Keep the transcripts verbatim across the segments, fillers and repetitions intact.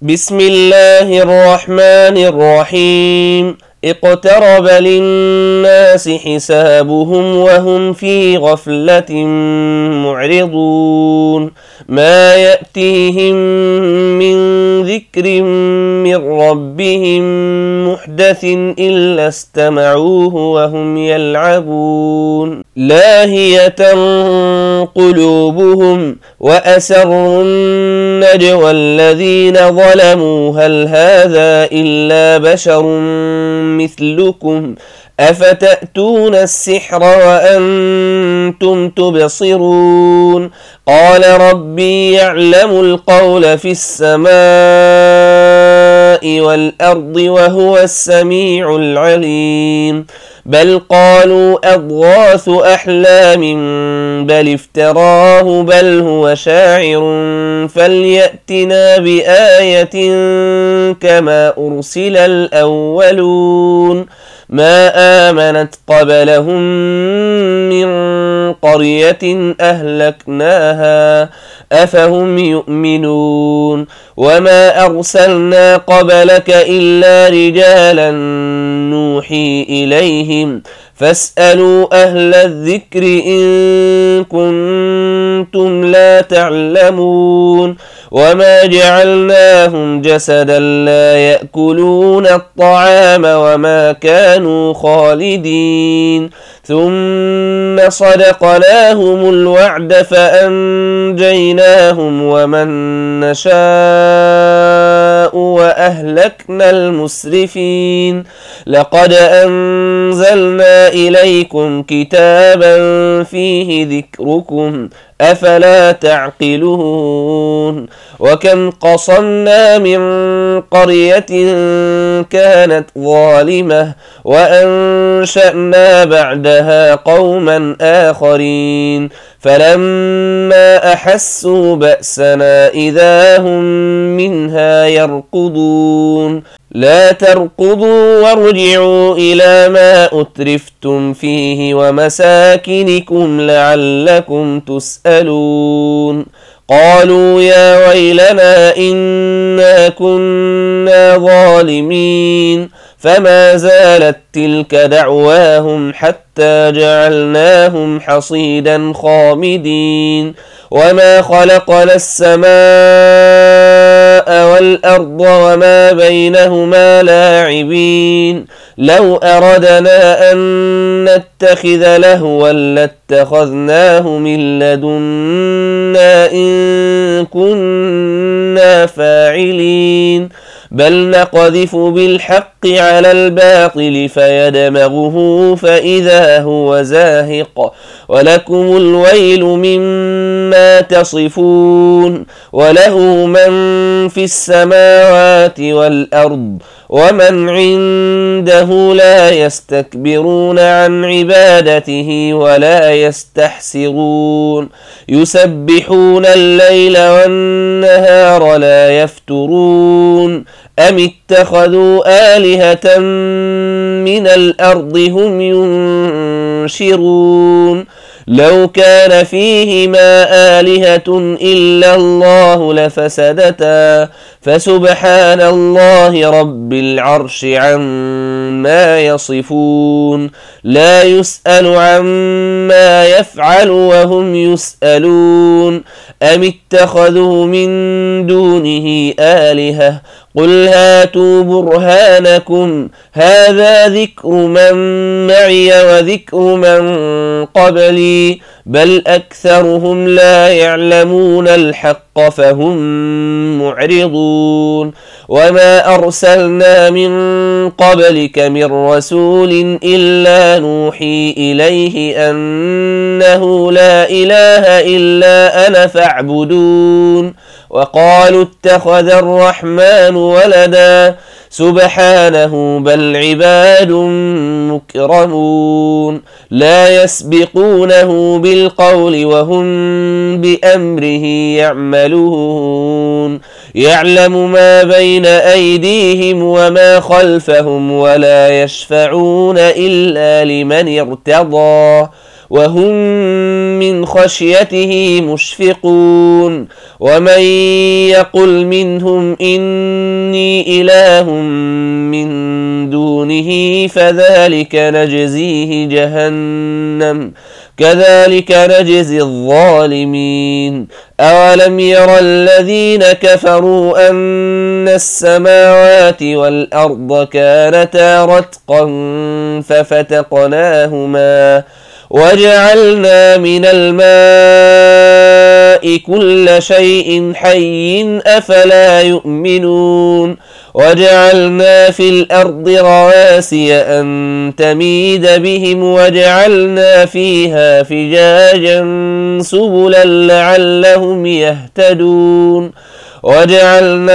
بسم الله الرحمن الرحيم. اقترب للناس حسابهم وهم في غفلة معرضون. ما يأتيهم من ذكر من ربهم محدث إلا استمعوه وهم يلعبون. لاهية قلوبهم وأسروا النجوى الذين ظلموا هل هذا إلا بشر مثلكم أفتأتون السحر وأنتم تبصرون. قال ربي يعلم القول في السماء والأرض وهو السميع العليم. بل قالوا أضغاث أحلام بل افتراه بل هو شاعر فليأتنا بآية كما أرسل الأولون. ما آمنت قبلهم من قرية أهلكناها أفهم يؤمنون. وما أرسلنا قبلك إلا رجالا نوحي إليهم فاسألوا أهل الذكر إن كنتم لا تعلمون. وما جعلناهم جسدا لا يأكلون الطعام وما كانوا خالدين. ثم صدقناهم الوعد فأنجيناهم ومن نشاء وأهلكنا المسرفين. لقد أنزلنا إليكم كتابا فيه ذكركم أفلا تعقلون. وكم قصمنا من قرية كانت ظالمة وأنشأنا بعدها قوما آخرين فلما أحسوا بأسنا إذا هم منها يركضون. لا تركضوا وارجعوا إلى ما أترفتم فيه ومساكنكم لعلكم تسألون. قالوا يا ويلنا إنا كنا ظالمين فما زالت تلك دعواهم حتى جعلناهم حصيدا خامدين. وما خلقنا السماء والأرض وما بينهما لاعبين. لو أردنا أن نتخذ لهوا لاتخذناه من لدنا إن كنا فاعلين. بل نقذف بالحق على الباطل فيدمغه فإذا هو زاهق ولكم الويل مما تصفون. وله من في السماوات والأرض ومن عنده لا يستكبرون عن عبادته ولا يستحسرون. يسبحون الليل والنهار لا يفترون. أم اتخذوا آلهة من الأرض هم ينشرون. لو كان فيهما آلهة إلا الله لفسدتا فسبحان الله رب العرش عما يصفون. لا يسأل عما يفعل وهم يسألون. أم اتخذوا من دونه آلهة قل هاتوا برهانكم هذا ذكر من معي وذكر من قبلي بل أكثرهم لا يعلمون الحق فهم معرضون. وما أرسلنا من قبلك من رسول إلا نوحي إليه أنه لا إله إلا أنا فاعبدون. وقالوا اتخذ الرحمن ولدا سبحانه بل عباد مكرمون لا يسبقونه بالقول وهم بأمره يعملون. يعلم ما بين أيديهم وما خلفهم ولا يشفعون إلا لمن ارتضى وهم من خشيته مشفقون ومن يقل منهم إني إله من دونه فذلك نجزيه جهنم كذلك نجزي الظالمين أولم ير الذين كفروا أن السماوات والأرض كانتا رتقا ففتقناهما وجعلنا من الماء كل شيء حي أفلا يؤمنون وجعلنا في الأرض رواسي أن تميد بهم وجعلنا فيها فجاجا سبلا لعلهم يهتدون وجعلنا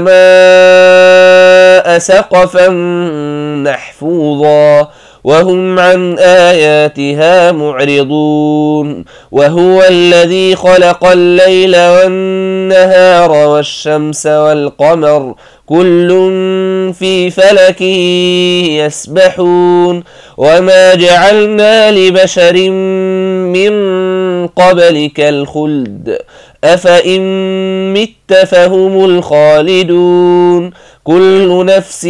السماء سقفا محفوظا وهم عن آياتها معرضون وهو الذي خلق الليل والنهار والشمس والقمر كل في فلك يسبحون وما جعلنا لبشر من قبلك الخلد أفإن مت فهم الخالدون كل نفس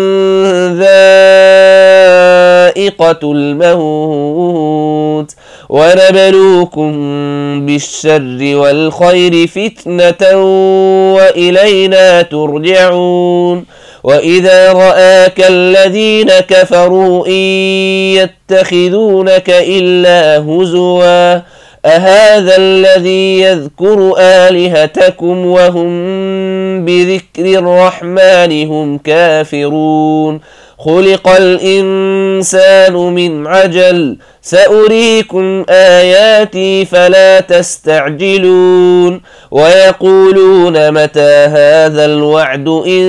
ذائقة الموت ونبلوكم بالشر والخير فتنة وإلينا ترجعون وإذا رآك الذين كفروا إن يتخذونك إلا هزوا أهذا الذي يذكر آلهتكم وهم بذكر الرحمن هم كافرون خلق الإنسان من عجل سأريكم آياتي فلا تستعجلون ويقولون متى هذا الوعد إن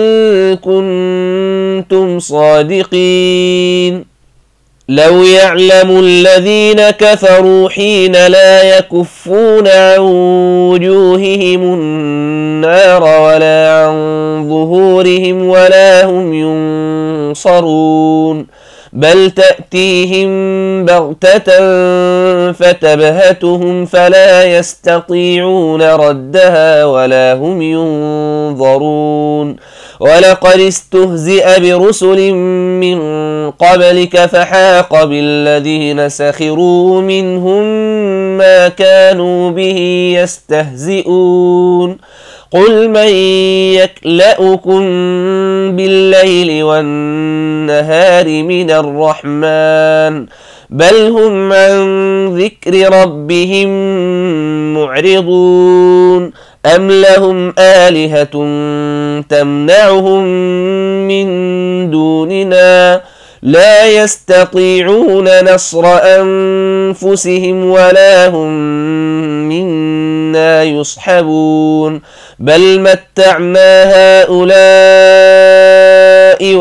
كنتم صادقين لو يعلم الذين كفروا حين لا يكفون عن وجوههم النار ولا عن ظهورهم ولا هم ينصرون بل تأتيهم بغتة فتبهتهم فلا يستطيعون ردها ولا هم ينظرون ولقد استهزئ برسل من قبلك فحاق بالذين سخروا منهم ما كانوا به يستهزئون قل من يكلأكم بالليل والنهار من الرحمن بل هم عن ذكر ربهم معرضون أم لهم آلهة تمنعهم من دوننا لا يستطيعون نصر أنفسهم ولا هم منا يصحبون بل متعنا هؤلاء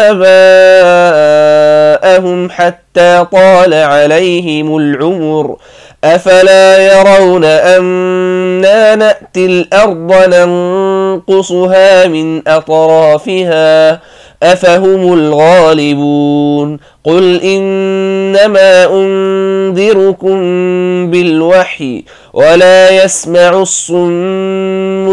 وآباءهم حتى طال عليهم العمر أفلا يرون أنا نأتي الأرض ننقصها من أطرافها أفهم الغالبون قل إنما أنذركم بالوحي ولا يسمع الصم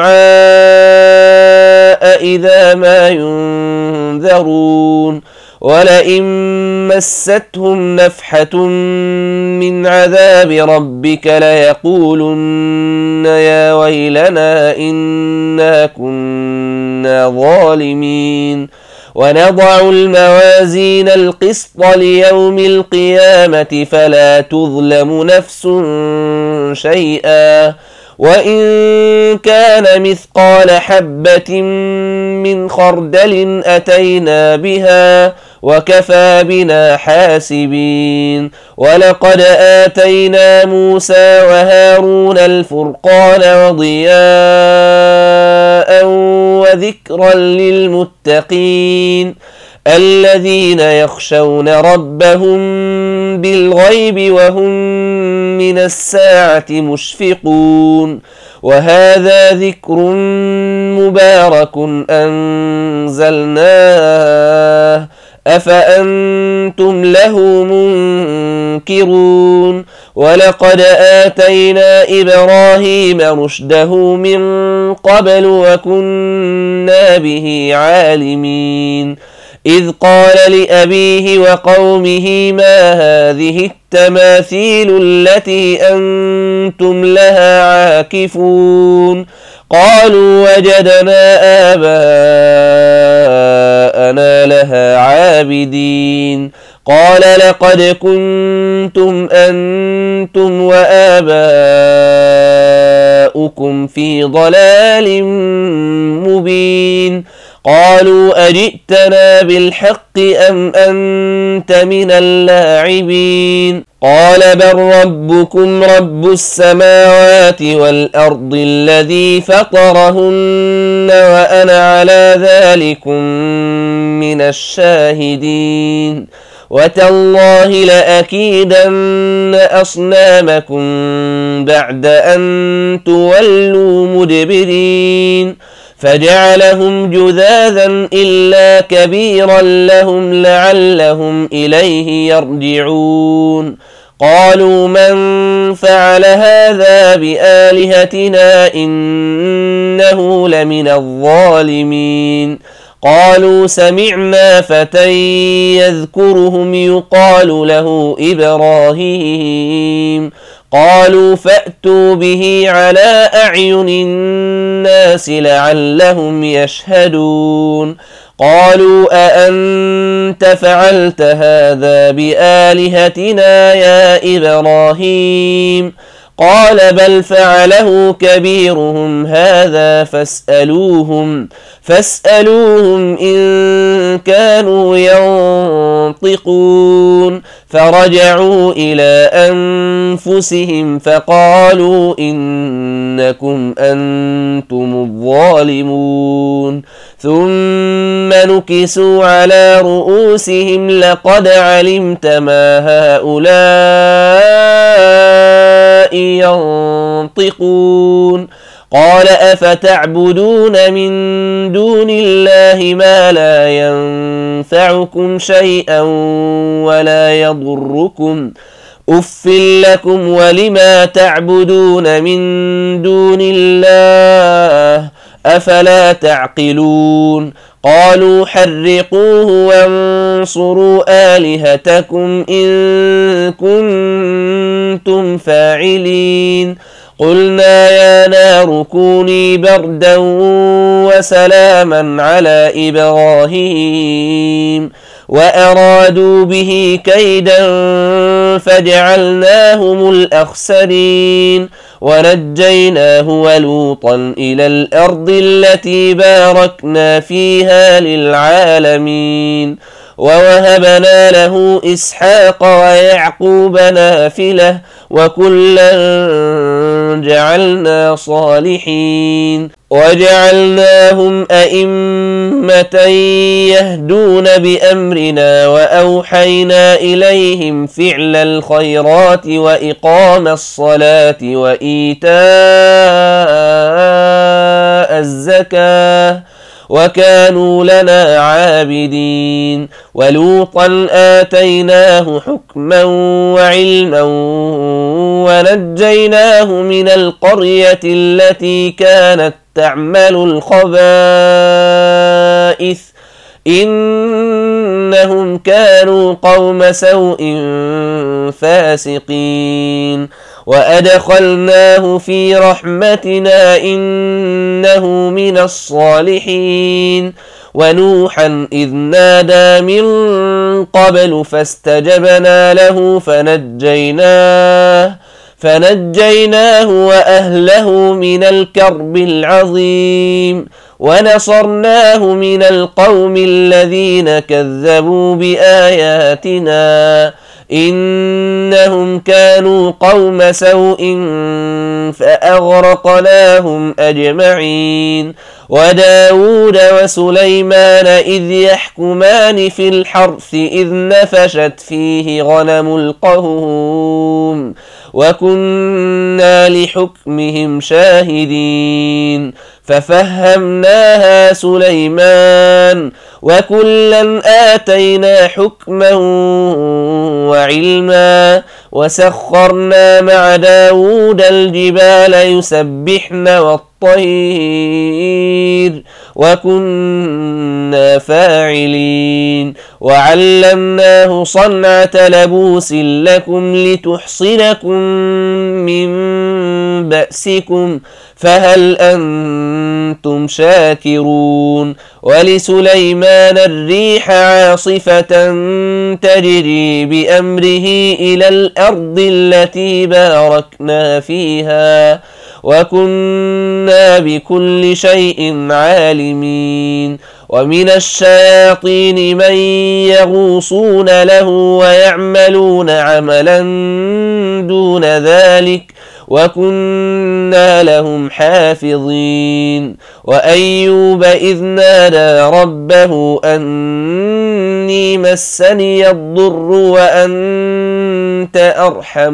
الدعاء إذا ما ينذرون ولئن مستهم نفحة من عذاب ربك ليقولن يا ويلنا إنا كنا ظالمين ونضع الموازين القسط ليوم القيامة فلا تظلم نفس شيئا وإن كان مثقال حبة من خردل أتينا بها وكفى بنا حاسبين ولقد آتينا موسى وهارون الفرقان وضياء وذكرا للمتقين الذين يخشون ربهم بالغيب وهم من الساعة مشفقون وهذا ذكر مبارك أنزلناه أفأنتم له ينكرون ولقد آتينا إبراهيم رشده من قبل وكنا به عالمين إذ قال لأبيه وقومه ما هذه التماثيل التي أنتم لها عاكفون قالوا وجدنا آباءنا لها عابدين قال لقد كنتم أنتم وآباؤكم في ضلال مبين قالوا أجئتنا بالحق أم أنت من اللاعبين قال بل ربكم رب السماوات والأرض الذي فطرهن وأنا على ذلكم من الشاهدين وتالله لأكيدن أصنامكم بعد أن تولوا مدبرين فجعلهم جذاذا إلا كبيرا لهم لعلهم إليه يرجعون قالوا من فعل هذا بآلهتنا إنه لمن الظالمين قالوا سمعنا فتى يذكرهم يقال له إبراهيم قالوا فأتوا به على أعين الناس لعلهم يشهدون قالوا أأنت فعلت هذا بآلهتنا يا إبراهيم قال بل فعله كبيرهم هذا فاسألوهم فاسألوهم إن كانوا ينطقون فرجعوا إلى أنفسهم فقالوا إنكم أنتم الظالمون ثم نكسوا على رؤوسهم لقد علمت ما هؤلاء ينطقون قال أفتعبدون من دون الله ما لا ينفعكم شيئا ولا يضركم أف لكم ولما تعبدون من دون الله أفلا تعقلون قالوا حرقوه وانصروا آلهتكم إن كنتم فاعلين قلنا يا نار كوني بردا وسلاما على إبراهيم وأرادوا به كيدا فجعلناهم الأخسرين ونجيناه ولوطا إلى الأرض التي باركنا فيها للعالمين ووهبنا له إسحاق ويعقوب نافلة وكلا جعلنا صالحين وجعلناهم أئمة يهدون بأمرنا وأوحينا إليهم فعل الخيرات وإقام الصلاة وإيتاء الزكاة وكانوا لنا عابدين ولوطا آتيناه حكما وعلما ونجيناه من القرية التي كانت تعمل الخبائث إنهم كانوا قوم سوء فاسقين وأدخلناه في رحمتنا إنه من الصالحين ونوحا إذ نادى من قبل فاستجبنا له فنجيناه فنجيناه وأهله من الكرب العظيم ونصرناه من القوم الذين كذبوا بآياتنا إنهم كانوا قوم سوء فأغرقناهم أجمعين وداود وسليمان إذ يحكمان في الحرث إذ نفشت فيه غنم القوم وكنا لحكمهم شاهدين ففهمناها سليمان وكلا آتينا حكما وعلما وسخرنا مع داود الجبال يسبحن والطير وكنا فاعلين وعلمناه صنعة لبوس لكم لتحصنكم من بأسكم فهل أنتم شاكرون ولسليمان الريح عاصفة تجري بأمره إلى الأرض التي باركنا فيها وكنا بكل شيء عالمين ومن الشياطين من يغوصون له ويعملون عملا دون ذلك وكنا لهم حافظين وأيوب إذ نادى ربه أني مسني الضر وأنت أرحم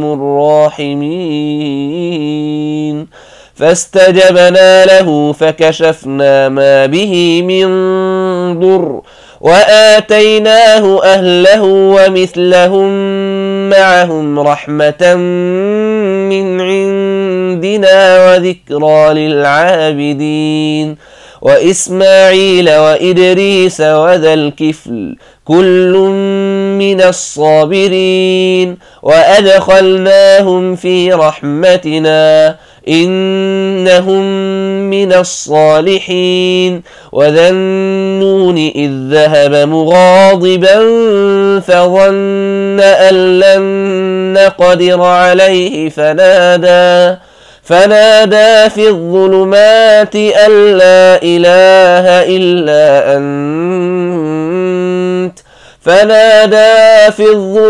الراحمين فاستجبنا له فكشفنا ما به من ضر وآتيناه أهله ومثلهم معهم رحمة من عندنا وذكرى للعابدين وإسماعيل وإدريس وذا الكفل كل من الصابرين وأدخلناهم في رحمتنا إنهم من الصالحين وذا النون إذ ذهب مغاضبا فظن أن لن نقدر عليه فنادى فنادى في الظلمات أن لا إله إلا أنت فنادى في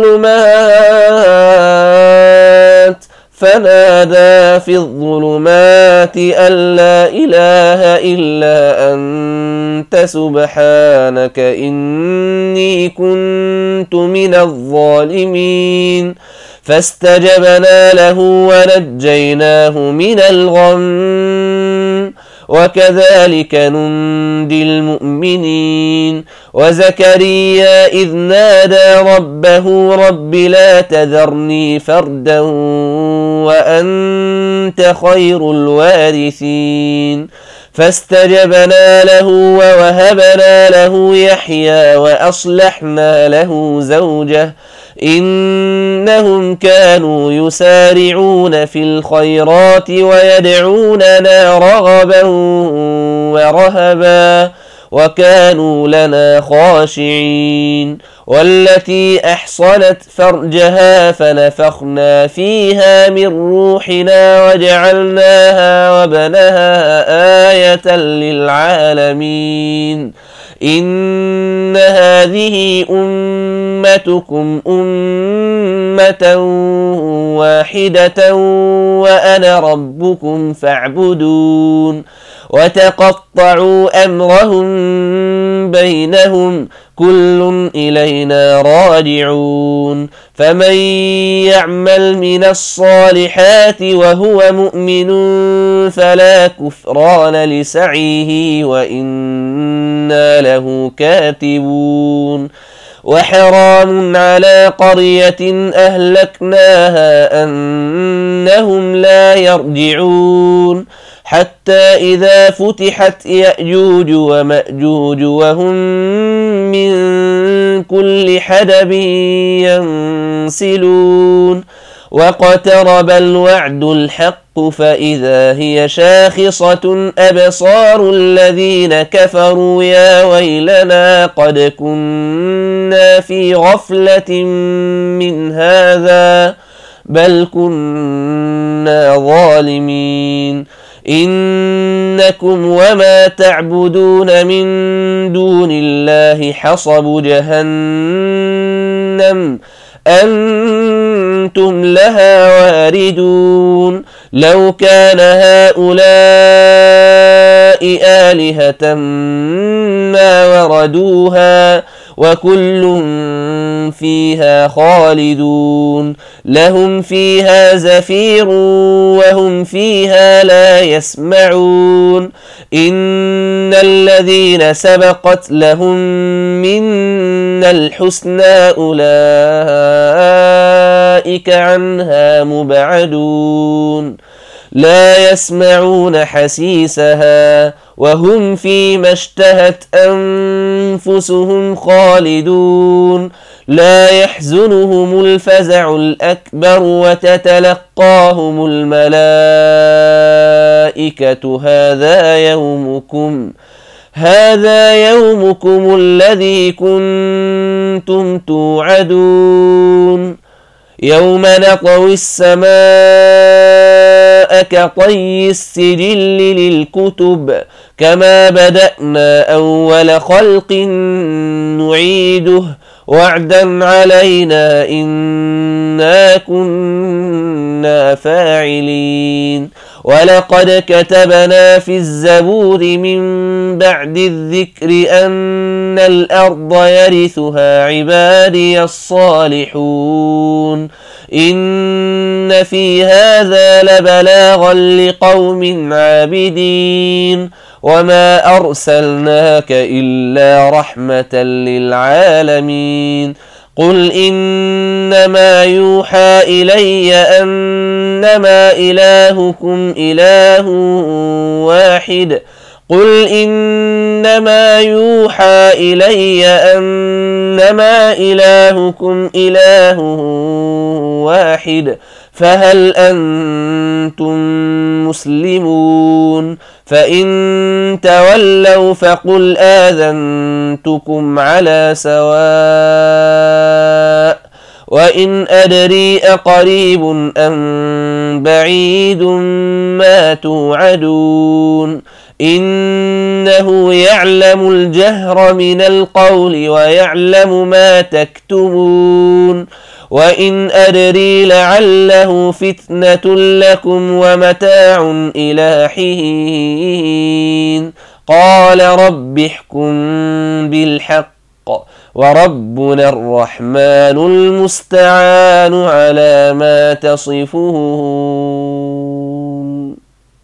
الظلمات فنادى في الظلمات أن لا إله إلا أنت سبحانك إني كنت من الظالمين فاستجبنا له ونجيناه من الغم وكذلك ننجي المؤمنين وزكريا إذ نادى ربه رب لا تذرني فردا وأنت خير الوارثين فاستجبنا له ووهبنا له يحيى وأصلحنا له زوجه إنهم كانوا يسارعون في الخيرات ويدعوننا رغبا ورهبا وكانوا لنا خاشعين والتي أحصنت فرجها فنفخنا فيها من روحنا وجعلناها وابنها آية للعالمين إن هذه أمتكم أمة واحدة وأنا ربكم فاعبدون وتقطعوا أمرهم بينهم كل إلينا راجعون فمن يعمل من الصالحات وهو مؤمن فلا كفران لسعيه وإنا له كاتبون وحرام على قرية أهلكناها أنهم لا يرجعون حتى إذا فتحت يأجوج ومأجوج وهم من كل حدب ينسلون واقترب الوعد الحق فإذا هي شاخصة أبصار الذين كفروا يا ويلنا قد كنا في غفلة من هذا بل كنا ظالمين إنكم وما تعبدون من دون الله حصب جهنم أنتم لها واردون لو كان هؤلاء آلهة ما وردوها وكل فيها خالدون لهم فيها زفير وهم فيها لا يسمعون إن الذين سبقت لهم منا الحسنى أولئك عنها مبعدون لا يسمعون حسيسها وهم فيما اشتهت أنفسهم خالدون لا يحزنهم الفزع الأكبر وتتلقاهم الملائكة هذا يومكم هذا يومكم الذي كنتم توعدون يوم نطوي السماء كطي السجل للكتب كما بدأنا أول خلق نعيده وعدا علينا إنا كنا فاعلين ولقد كتبنا في الزبور من بعد الذكر أن الأرض يرثها عبادي الصالحون إن في هذا لبلاغا لقوم عابدين وما أرسلناك إلا رحمة للعالمين قل إنما يوحى إلي أنما إلهكم إله واحد قل إنما يوحى إلي أنما إلهكم إله واحد فهل أنتم مسلمون فإن تولوا فقل آذنتكم على سواء وإن أدري أقريب أم بعيد ما توعدون إنه يعلم الجهر من القول ويعلم ما تكتمون وإن أدري لعله فتنة لكم ومتاع إلى حين قال رب احكم بالحق وربنا الرحمن المستعان على ما تصفون.